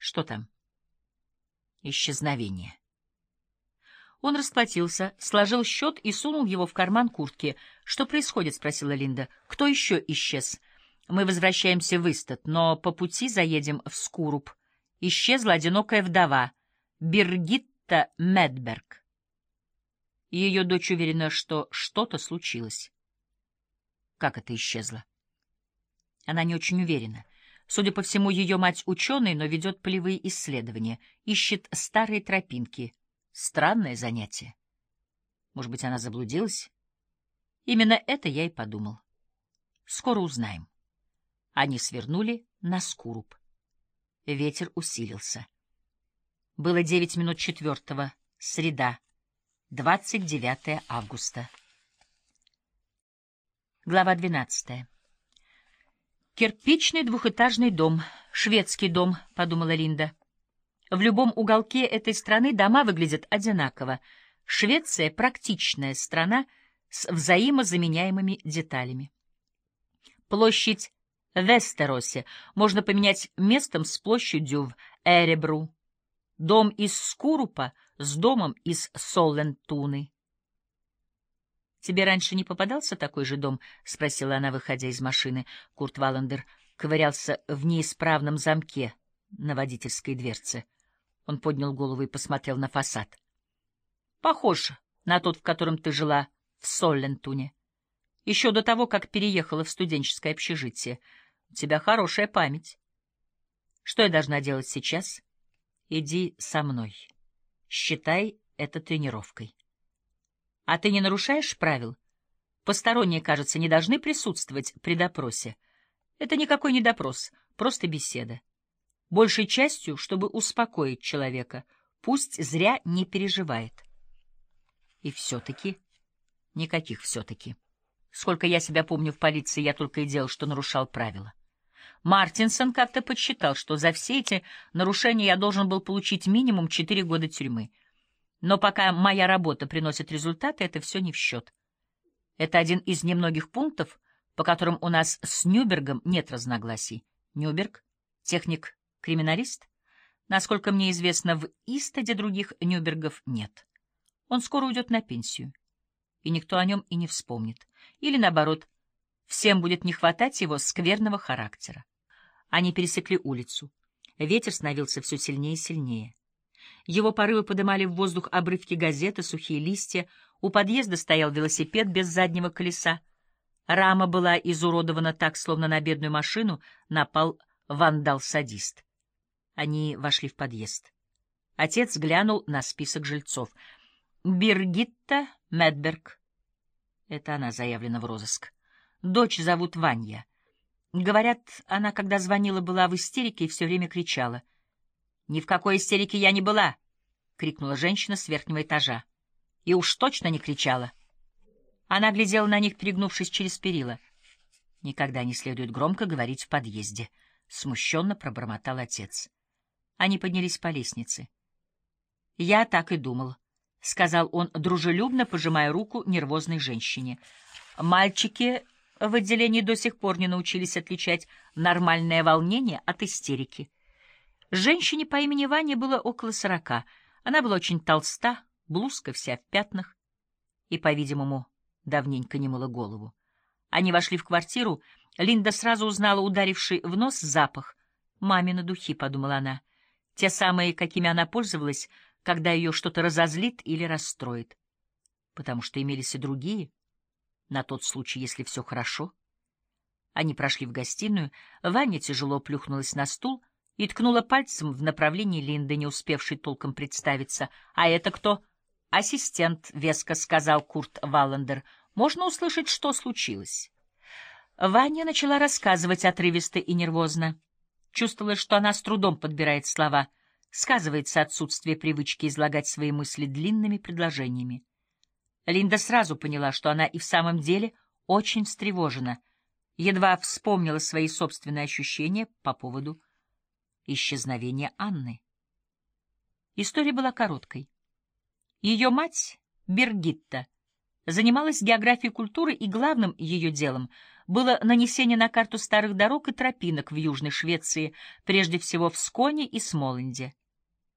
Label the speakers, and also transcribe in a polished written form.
Speaker 1: Что там? Исчезновение. Он расплатился, сложил счет и сунул его в карман куртки. «Что происходит?» — спросила Линда. «Кто еще исчез?» «Мы возвращаемся в Истат, но по пути заедем в Скуруб. Исчезла одинокая вдова, Биргитта Медберг. Ее дочь уверена, что что-то случилось». «Как это исчезла?» Она не очень уверена. Судя по всему, ее мать ученый, но ведет полевые исследования, ищет старые тропинки. Странное занятие. Может быть, она заблудилась? Именно это я и подумал. Скоро узнаем. Они свернули на Скуруб. Ветер усилился. Было 9 минут 4, среда, 29 августа. Глава 12. «Кирпичный двухэтажный дом, шведский дом», — подумала Линда. В любом уголке этой страны дома выглядят одинаково. Швеция — практичная страна с взаимозаменяемыми деталями. Площадь в Вестеросе можно поменять местом с площадью в Эребру. Дом из Скурупа с домом из Соллентуны. «Тебе раньше не попадался такой же дом?» — спросила она, выходя из машины. Курт Валлендер ковырялся в неисправном замке на водительской дверце. Он поднял голову и посмотрел на фасад. «Похож на тот, в котором ты жила в Соллентуне. Еще до того, как переехала в студенческое общежитие. У тебя хорошая память. Что я должна делать сейчас? Иди со мной. Считай это тренировкой. А ты не нарушаешь правил? Посторонние, кажется, не должны присутствовать при допросе. Это никакой не допрос, просто беседа. Большей частью, чтобы успокоить человека, пусть зря не переживает. И все-таки... Никаких все-таки. Сколько я себя помню в полиции, я только и делал, что нарушал правила. Мартинсон как-то подсчитал, что за все эти нарушения я должен был получить минимум 4 года тюрьмы. Но пока моя работа приносит результаты, это все не в счет. Это один из немногих пунктов, по которым у нас с Нюбергом нет разногласий. Нюберг — техник-криминалист? Насколько мне известно, в Истаде других Нюбергов нет. Он скоро уйдет на пенсию, и никто о нем и не вспомнит. Или, наоборот, всем будет не хватать его скверного характера. Они пересекли улицу. Ветер становился все сильнее и сильнее. Его порывы подымали в воздух обрывки газеты, сухие листья. У подъезда стоял велосипед без заднего колеса. Рама была изуродована так, словно на бедную машину напал вандал-садист. Они вошли в подъезд. Отец глянул на список жильцов. Биргитта Медберг. Это она заявлена в розыск. Дочь зовут Ванья. Говорят, она, когда звонила, была в истерике и все время кричала. «Ни в какой истерике я не была!» — крикнула женщина с верхнего этажа. И уж точно не кричала. Она глядела на них, перегнувшись через перила. «Никогда не следует громко говорить в подъезде», — смущенно пробормотал отец. Они поднялись по лестнице. «Я так и думал», — сказал он, дружелюбно пожимая руку нервозной женщине. «Мальчики в отделении до сих пор не научились отличать нормальное волнение от истерики». Женщине по имени Ваня было около 40. Она была очень толста, блузка вся в пятнах и, по-видимому, давненько не мыла голову. Они вошли в квартиру. Линда сразу узнала ударивший в нос запах. «Мамины духи», — подумала она, — те самые, какими она пользовалась, когда ее что-то разозлит или расстроит. Потому что имелись и другие, на тот случай, если все хорошо. Они прошли в гостиную. Ваня тяжело плюхнулась на стул и ткнула пальцем в направлении Линды, не успевшей толком представиться. «А это кто?» «Ассистент», — веско сказал Курт Валлендер. «Можно услышать, что случилось?» Ваня начала рассказывать отрывисто и нервозно. Чувствовала, что она с трудом подбирает слова. Сказывается отсутствие привычки излагать свои мысли длинными предложениями. Линда сразу поняла, что она и в самом деле очень встревожена. Едва вспомнила свои собственные ощущения по поводу исчезновения Анны. История была короткой. Ее мать, Биргитта, занималась географией культуры, и главным ее делом было нанесение на карту старых дорог и тропинок в Южной Швеции, прежде всего в Сконе и Смоленде.